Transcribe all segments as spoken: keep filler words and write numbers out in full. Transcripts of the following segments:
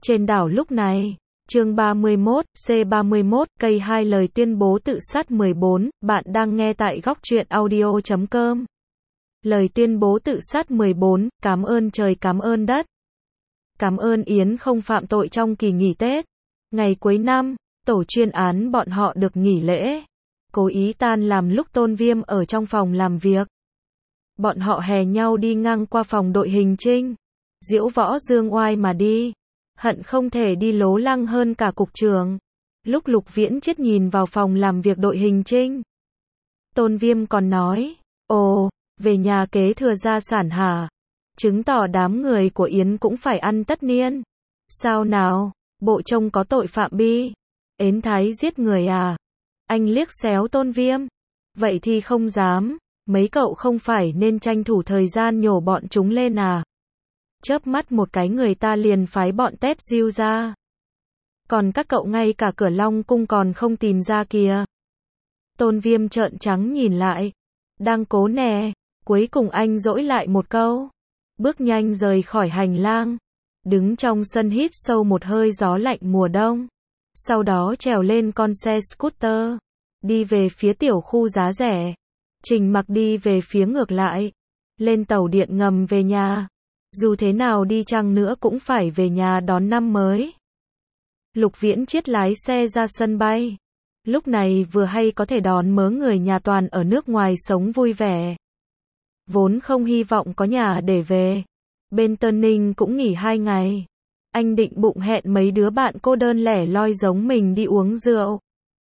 Trên đảo lúc này, chương ba mươi mốt, C ba mươi mốt, cây hai lời tuyên bố tự sát mười bốn, bạn đang nghe tại góc truyện audio chấm com. Lời tuyên bố tự sát mười bốn, cảm ơn trời cảm ơn đất. Cảm ơn Yến không phạm tội trong kỳ nghỉ Tết. Ngày cuối năm, tổ chuyên án bọn họ được nghỉ lễ. Cố ý tan làm lúc Tôn Viêm ở trong phòng làm việc. Bọn họ hè nhau đi ngang qua phòng đội hình trinh. Diễu võ dương oai mà đi. Hận không thể đi lố lăng hơn cả cục trưởng. Lúc Lục Viễn Chiết nhìn vào phòng làm việc đội hình trinh. Tôn Viêm còn nói, ồ, về nhà kế thừa gia sản hả? Chứng tỏ đám người của Yến cũng phải ăn tất niên. Sao nào, bộ trông có tội phạm bi. Ến thái giết người à? Anh liếc xéo Tôn Viêm. Vậy thì không dám, mấy cậu không phải nên tranh thủ thời gian nhổ bọn chúng lên à? Chớp mắt một cái người ta liền phái bọn tép diêu ra. Còn các cậu ngay cả cửa Long Cung còn không tìm ra kìa. Tôn Viêm trợn trắng nhìn lại. Đang cố nè, cuối cùng anh dỗi lại một câu. Bước nhanh rời khỏi hành lang. Đứng trong sân hít sâu một hơi gió lạnh mùa đông. Sau đó trèo lên con xe scooter. Đi về phía tiểu khu giá rẻ. Trình Mặc đi về phía ngược lại. Lên tàu điện ngầm về nhà. Dù thế nào đi chăng nữa cũng phải về nhà đón năm mới. Lục Viễn Chiết lái xe ra sân bay. Lúc này vừa hay có thể đón mớ người nhà toàn ở nước ngoài sống vui vẻ. Vốn không hy vọng có nhà để về. Bên Tân Ninh cũng nghỉ hai ngày. Anh định bụng hẹn mấy đứa bạn cô đơn lẻ loi giống mình đi uống rượu.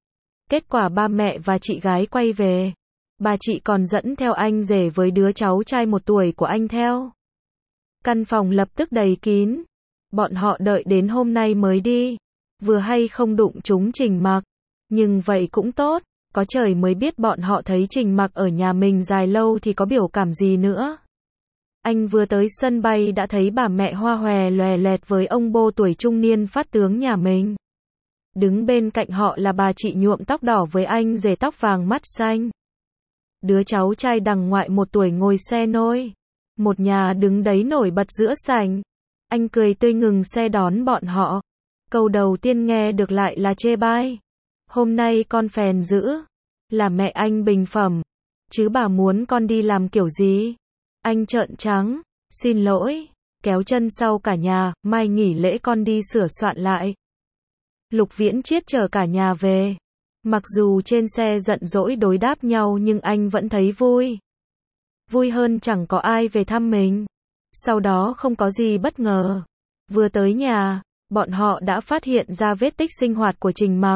Kết quả ba mẹ và chị gái quay về. Bà chị còn dẫn theo anh rể với đứa cháu trai một tuổi của anh theo. Căn phòng lập tức đầy kín. Bọn họ đợi đến hôm nay mới đi. Vừa hay không đụng chúng Trình Mặc. Nhưng vậy cũng tốt. Có trời mới biết bọn họ thấy Trình Mặc ở nhà mình dài lâu thì có biểu cảm gì nữa. Anh vừa tới sân bay đã thấy bà mẹ hoa hòe loè loẹt với ông bô tuổi trung niên phát tướng nhà mình. Đứng bên cạnh họ là bà chị nhuộm tóc đỏ với anh rể tóc vàng mắt xanh. Đứa cháu trai đằng ngoại một tuổi ngồi xe nôi. Một nhà đứng đấy nổi bật giữa sảnh. Anh cười tươi ngừng xe đón bọn họ. Câu đầu tiên nghe được lại là chê bai. Hôm nay con phèn dữ. Là mẹ anh bình phẩm. Chứ bà muốn con đi làm kiểu gì? Anh trợn trắng. Xin lỗi. Kéo chân sau cả nhà. Mai nghỉ lễ con đi sửa soạn lại. Lục Viễn Chiết chở cả nhà về. Mặc dù trên xe giận dỗi đối đáp nhau nhưng anh vẫn thấy vui. Vui hơn chẳng có ai về thăm mình. Sau đó không có gì bất ngờ. Vừa tới nhà, bọn họ đã phát hiện ra vết tích sinh hoạt của Trình Mặc.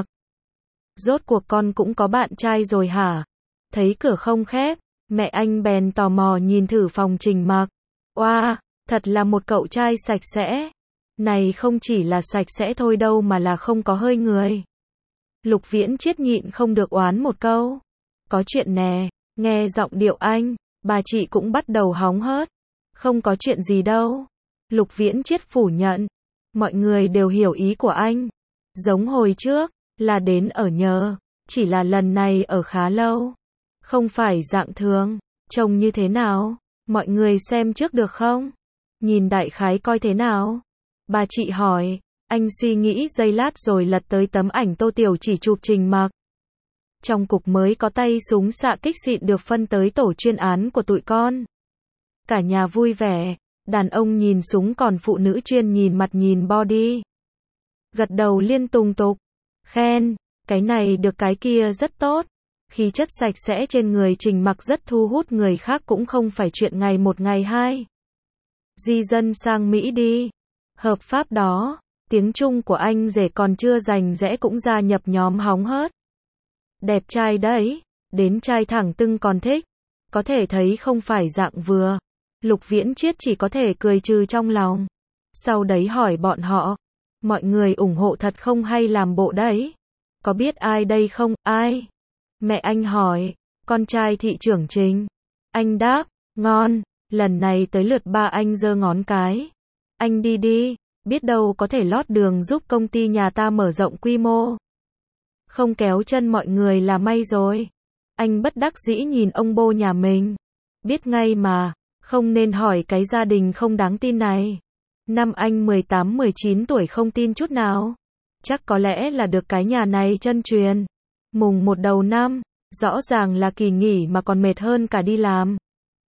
Rốt cuộc con cũng có bạn trai rồi hả? Thấy cửa không khép, mẹ anh bèn tò mò nhìn thử phòng Trình Mặc. Oa, thật là một cậu trai sạch sẽ. Này không chỉ là sạch sẽ thôi đâu mà là không có hơi người. Lục Viễn Chiết nhịn không được oán một câu. Có chuyện nè, nghe giọng điệu anh, bà chị cũng bắt đầu hóng hớt. Không có chuyện gì đâu. Lục Viễn Chiết phủ nhận. Mọi người đều hiểu ý của anh. Giống hồi trước, là đến ở nhờ. Chỉ là lần này ở khá lâu. Không phải dạng thường. Trông như thế nào? Mọi người xem trước được không? Nhìn đại khái coi thế nào? Bà chị hỏi. Anh suy nghĩ giây lát rồi lật tới tấm ảnh Tô Tiểu Chỉ chụp Trình Mặc. Trong cục mới có tay súng xạ kích xịn được phân tới tổ chuyên án của tụi con. Cả nhà vui vẻ. Đàn ông nhìn súng còn phụ nữ chuyên nhìn mặt nhìn body. Gật đầu liên tùng tục. Khen, cái này được cái kia rất tốt. Khí chất sạch sẽ trên người Trình Mặc rất thu hút người khác cũng không phải chuyện ngày một ngày hai. Di dân sang Mỹ đi. Hợp pháp đó. Tiếng Trung của anh rể còn chưa rành rẽ cũng gia nhập nhóm hóng hớt. Đẹp trai đấy. Đến trai thẳng tưng còn thích. Có thể thấy không phải dạng vừa. Lục Viễn Chiết chỉ có thể cười trừ trong lòng. Sau đấy hỏi bọn họ. Mọi người ủng hộ thật không hay làm bộ đấy? Có biết ai đây không? Ai? Mẹ anh hỏi. Con trai thị trưởng Trình. Anh đáp. Ngon. Lần này tới lượt ba anh giơ ngón cái. Anh đi đi. Biết đâu có thể lót đường giúp công ty nhà ta mở rộng quy mô. Không kéo chân mọi người là may rồi. Anh bất đắc dĩ nhìn ông bô nhà mình. Biết ngay mà. Không nên hỏi cái gia đình không đáng tin này. Năm anh mười tám mười chín tuổi không tin chút nào. Chắc có lẽ là được cái nhà này chân truyền. Mùng một đầu năm, rõ ràng là kỳ nghỉ mà còn mệt hơn cả đi làm.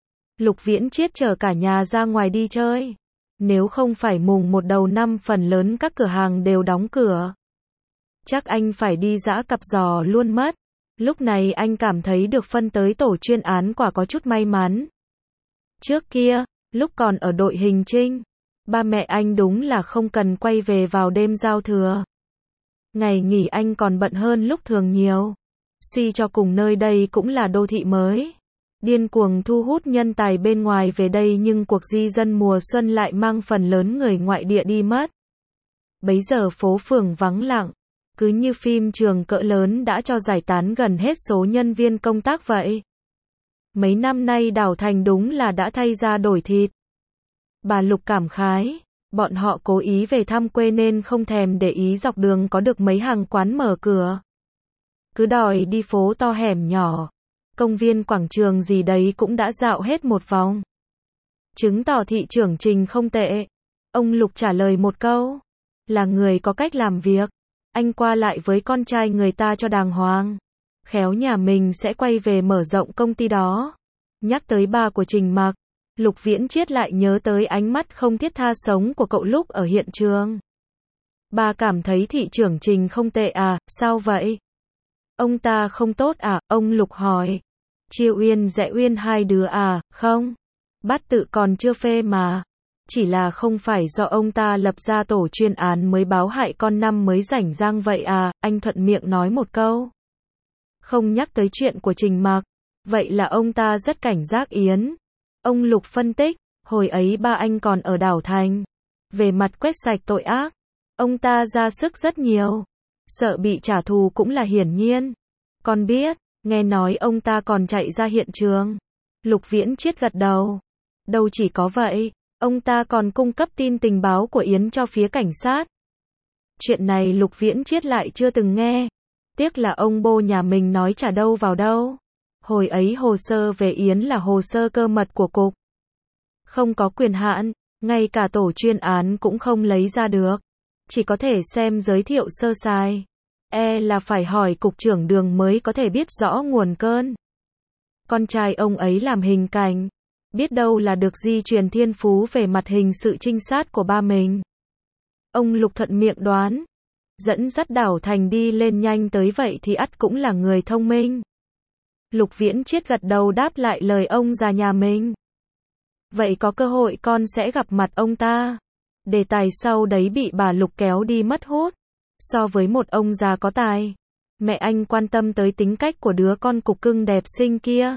Lục Viễn Chiết chở cả nhà ra ngoài đi chơi. Nếu không phải mùng một đầu năm phần lớn các cửa hàng đều đóng cửa. Chắc anh phải đi giã cặp giò luôn mất. Lúc này anh cảm thấy được phân tới tổ chuyên án quả có chút may mắn. Trước kia, lúc còn ở đội hình trinh, ba mẹ anh đúng là không cần quay về vào đêm giao thừa. Ngày nghỉ anh còn bận hơn lúc thường nhiều. Suy cho cùng nơi đây cũng là đô thị mới. Điên cuồng thu hút nhân tài bên ngoài về đây nhưng cuộc di dân mùa xuân lại mang phần lớn người ngoại địa đi mất. Bấy giờ phố phường vắng lặng, cứ như phim trường cỡ lớn đã cho giải tán gần hết số nhân viên công tác vậy. Mấy năm nay đảo thành đúng là đã thay ra đổi thịt. Bà Lục cảm khái, bọn họ cố ý về thăm quê nên không thèm để ý dọc đường có được mấy hàng quán mở cửa. Cứ đòi đi phố to hẻm nhỏ, công viên quảng trường gì đấy cũng đã dạo hết một vòng. Chứng tỏ thị trưởng Trình không tệ. Ông Lục trả lời một câu, là người có cách làm việc. Anh qua lại với con trai người ta cho đàng hoàng. Khéo nhà mình sẽ quay về mở rộng công ty đó. Nhắc tới ba của Trình Mặc, Lục Viễn Chiết lại nhớ tới ánh mắt không thiết tha sống của cậu lúc ở hiện trường. Ba cảm thấy thị trưởng Trình không tệ à, sao vậy? Ông ta không tốt à, ông Lục hỏi. Chiêu Uyên Dẽ Uyên hai đứa à, không. Bát Tự còn chưa phê mà. Chỉ là không phải do ông ta lập ra tổ chuyên án mới báo hại con năm mới rảnh rang vậy à, anh thuận miệng nói một câu. Không nhắc tới chuyện của Trình Mặc. Vậy là ông ta rất cảnh giác Yến. Ông Lục phân tích, hồi ấy ba anh còn ở đảo thành. Về mặt quét sạch tội ác, ông ta ra sức rất nhiều. Sợ bị trả thù cũng là hiển nhiên. Con biết, nghe nói ông ta còn chạy ra hiện trường. Lục Viễn Chiết gật đầu. Đâu chỉ có vậy, ông ta còn cung cấp tin tình báo của Yến cho phía cảnh sát. Chuyện này Lục Viễn Chiết lại chưa từng nghe. Tiếc là ông bô nhà mình nói chả đâu vào đâu. Hồi ấy hồ sơ về Yến là hồ sơ cơ mật của cục. Không có quyền hạn, ngay cả tổ chuyên án cũng không lấy ra được. Chỉ có thể xem giới thiệu sơ sài. E là phải hỏi cục trưởng Đường mới có thể biết rõ nguồn cơn. Con trai ông ấy làm hình cảnh. Biết đâu là được di truyền thiên phú về mặt hình sự trinh sát của ba mình. Ông Lục thuận miệng đoán. Dẫn dắt đảo thành đi lên nhanh tới vậy thì ắt cũng là người thông minh. Lục Viễn Chiết gật đầu đáp lại lời ông già nhà mình. Vậy có cơ hội con sẽ gặp mặt ông ta. Đề tài sau đấy bị bà Lục kéo đi mất hút. So với một ông già có tài, mẹ anh quan tâm tới tính cách của đứa con cục cưng đẹp xinh kia.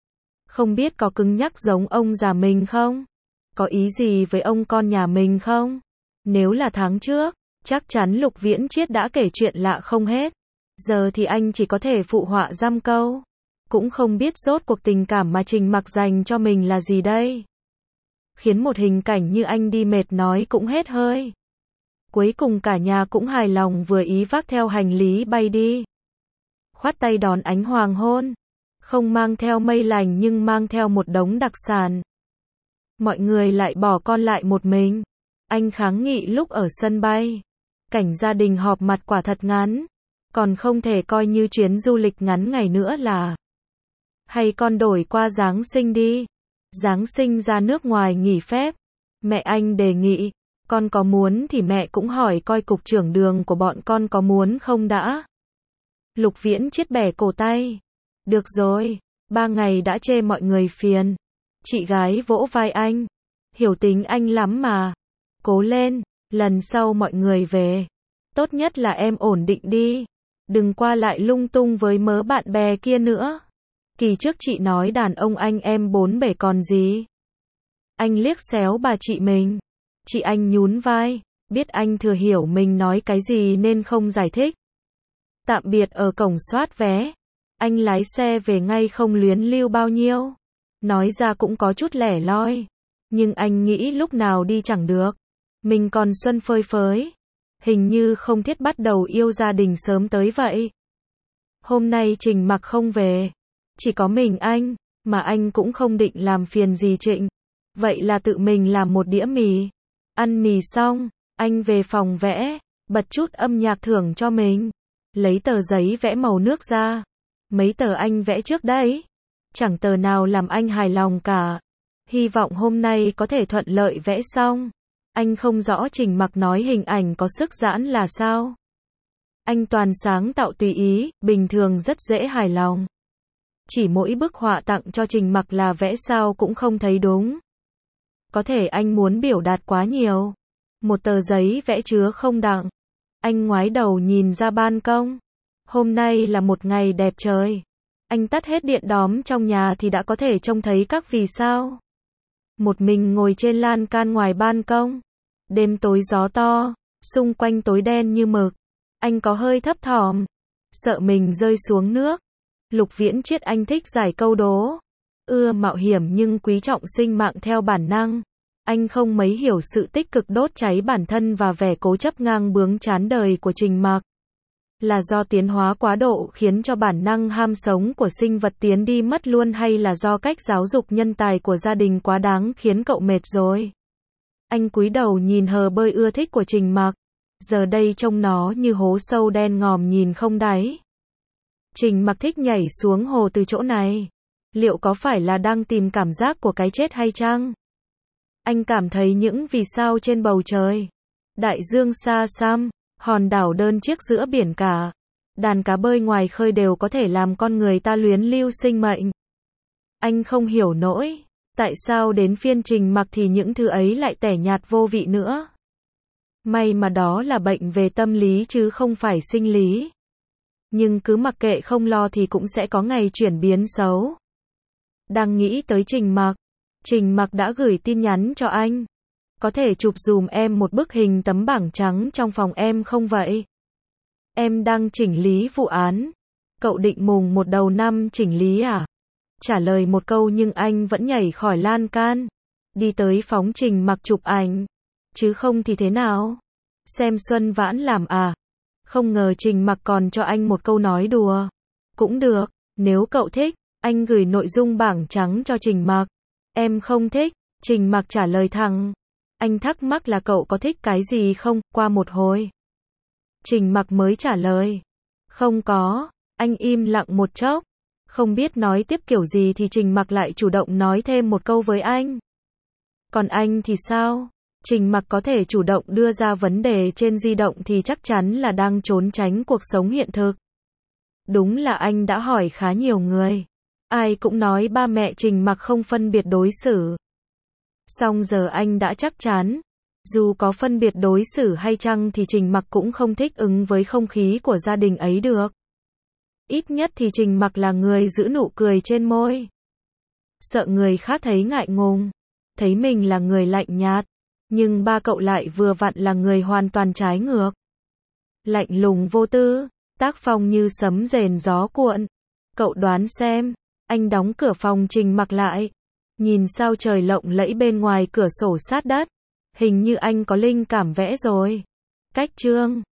Không biết có cứng nhắc giống ông già mình không? Có ý gì với ông con nhà mình không? Nếu là tháng trước, chắc chắn Lục Viễn Chiết đã kể chuyện lạ không hết. Giờ thì anh chỉ có thể phụ họa dăm câu. Cũng không biết rốt cuộc tình cảm mà Trình Mặc dành cho mình là gì đây. Khiến một hình cảnh như anh đi mệt nói cũng hết hơi. Cuối cùng cả nhà cũng hài lòng vừa ý vác theo hành lý bay đi. Khoát tay đón ánh hoàng hôn. Không mang theo mây lành nhưng mang theo một đống đặc sản. Mọi người lại bỏ con lại một mình. Anh kháng nghị lúc ở sân bay. Cảnh gia đình họp mặt quả thật ngắn. Còn không thể coi như chuyến du lịch ngắn ngày nữa là. Hay con đổi qua Giáng sinh đi. Giáng sinh ra nước ngoài nghỉ phép. Mẹ anh đề nghị. Con có muốn thì mẹ cũng hỏi coi cục trưởng Đường của bọn con có muốn không đã. Lục Viễn Chiết bẻ cổ tay. Được rồi, ba ngày đã chê mọi người phiền. Chị gái vỗ vai anh. Hiểu tính anh lắm mà. Cố lên, lần sau mọi người về. Tốt nhất là em ổn định đi. Đừng qua lại lung tung với mớ bạn bè kia nữa. Kỳ trước chị nói đàn ông anh em bốn bể còn gì. Anh liếc xéo bà chị mình. Chị anh nhún vai, biết anh thừa hiểu mình nói cái gì nên không giải thích. Tạm biệt ở cổng soát vé. Anh lái xe về ngay không luyến lưu bao nhiêu. Nói ra cũng có chút lẻ loi. Nhưng anh nghĩ lúc nào đi chẳng được. Mình còn xuân phơi phới. Hình như không thiết bắt đầu yêu gia đình sớm tới vậy. Hôm nay Trình Mặc không về. Chỉ có mình anh, mà anh cũng không định làm phiền gì Trịnh. Vậy là tự mình làm một đĩa mì. Ăn mì xong, anh về phòng vẽ, bật chút âm nhạc thưởng cho mình. Lấy tờ giấy vẽ màu nước ra. Mấy tờ anh vẽ trước đấy. Chẳng tờ nào làm anh hài lòng cả. Hy vọng hôm nay có thể thuận lợi vẽ xong. Anh không rõ Trình Mặc nói hình ảnh có sức giãn là sao. Anh toàn sáng tạo tùy ý, bình thường rất dễ hài lòng. Chỉ mỗi bức họa tặng cho Trình Mặc là vẽ sao cũng không thấy đúng. Có thể anh muốn biểu đạt quá nhiều. Một tờ giấy vẽ chứa không đặng. Anh ngoái đầu nhìn ra ban công. Hôm nay là một ngày đẹp trời. Anh tắt hết điện đóm trong nhà thì đã có thể trông thấy các vì sao. Một mình ngồi trên lan can ngoài ban công. Đêm tối gió to, xung quanh tối đen như mực. Anh có hơi thấp thỏm, sợ mình rơi xuống nước. Lục Viễn Chiết anh thích giải câu đố. Ưa mạo hiểm nhưng quý trọng sinh mạng theo bản năng. Anh không mấy hiểu sự tích cực đốt cháy bản thân và vẻ cố chấp ngang bướng chán đời của Trình Mặc. Là do tiến hóa quá độ khiến cho bản năng ham sống của sinh vật tiến đi mất luôn, hay là do cách giáo dục nhân tài của gia đình quá đáng khiến cậu mệt rồi? Anh cúi đầu nhìn hồ bơi ưa thích của Trình Mặc. Giờ đây trông nó như hố sâu đen ngòm nhìn không đáy. Trình Mặc thích nhảy xuống hồ từ chỗ này. Liệu có phải là đang tìm cảm giác của cái chết hay chăng? Anh cảm thấy những vì sao trên bầu trời. Đại dương xa xăm, hòn đảo đơn chiếc giữa biển cả. Đàn cá bơi ngoài khơi đều có thể làm con người ta luyến lưu sinh mệnh. Anh không hiểu nổi, tại sao đến phiên Trình Mặc thì những thứ ấy lại tẻ nhạt vô vị nữa. May mà đó là bệnh về tâm lý chứ không phải sinh lý. Nhưng cứ mặc kệ không lo thì cũng sẽ có ngày chuyển biến xấu. Đang nghĩ tới Trình Mặc, Trình Mặc đã gửi tin nhắn cho anh. Có thể chụp dùm em một bức hình tấm bảng trắng trong phòng em không vậy? Em đang chỉnh lý vụ án. Cậu định mùng một đầu năm chỉnh lý à? Trả lời một câu nhưng anh vẫn nhảy khỏi lan can. Đi tới phóng Trình Mặc chụp ảnh. Chứ không thì thế nào? Xem Xuân Vãn làm à? Không ngờ Trình Mặc còn cho anh một câu nói đùa. Cũng được, nếu cậu thích, anh gửi nội dung bảng trắng cho Trình Mặc. Em không thích, Trình Mặc trả lời thẳng. Anh thắc mắc là cậu có thích cái gì không, qua một hồi. Trình Mặc mới trả lời. Không có, anh im lặng một chốc. Không biết nói tiếp kiểu gì thì Trình Mặc lại chủ động nói thêm một câu với anh. Còn anh thì sao? Trình Mặc có thể chủ động đưa ra vấn đề trên di động thì chắc chắn là đang trốn tránh cuộc sống hiện thực. Đúng là anh đã hỏi khá nhiều người. Ai cũng nói ba mẹ Trình Mặc không phân biệt đối xử. Song giờ anh đã chắc chắn. Dù có phân biệt đối xử hay chăng thì Trình Mặc cũng không thích ứng với không khí của gia đình ấy được. Ít nhất thì Trình Mặc là người giữ nụ cười trên môi. Sợ người khác thấy ngại ngùng. Thấy mình là người lạnh nhạt. Nhưng ba cậu lại vừa vặn là người hoàn toàn trái ngược. Lạnh lùng vô tư, tác phong như sấm rền gió cuộn. Cậu đoán xem, anh đóng cửa phòng Trình Mặc lại. Nhìn sao trời lộng lẫy bên ngoài cửa sổ sát đất. Hình như anh có linh cảm vẽ rồi. Cách chương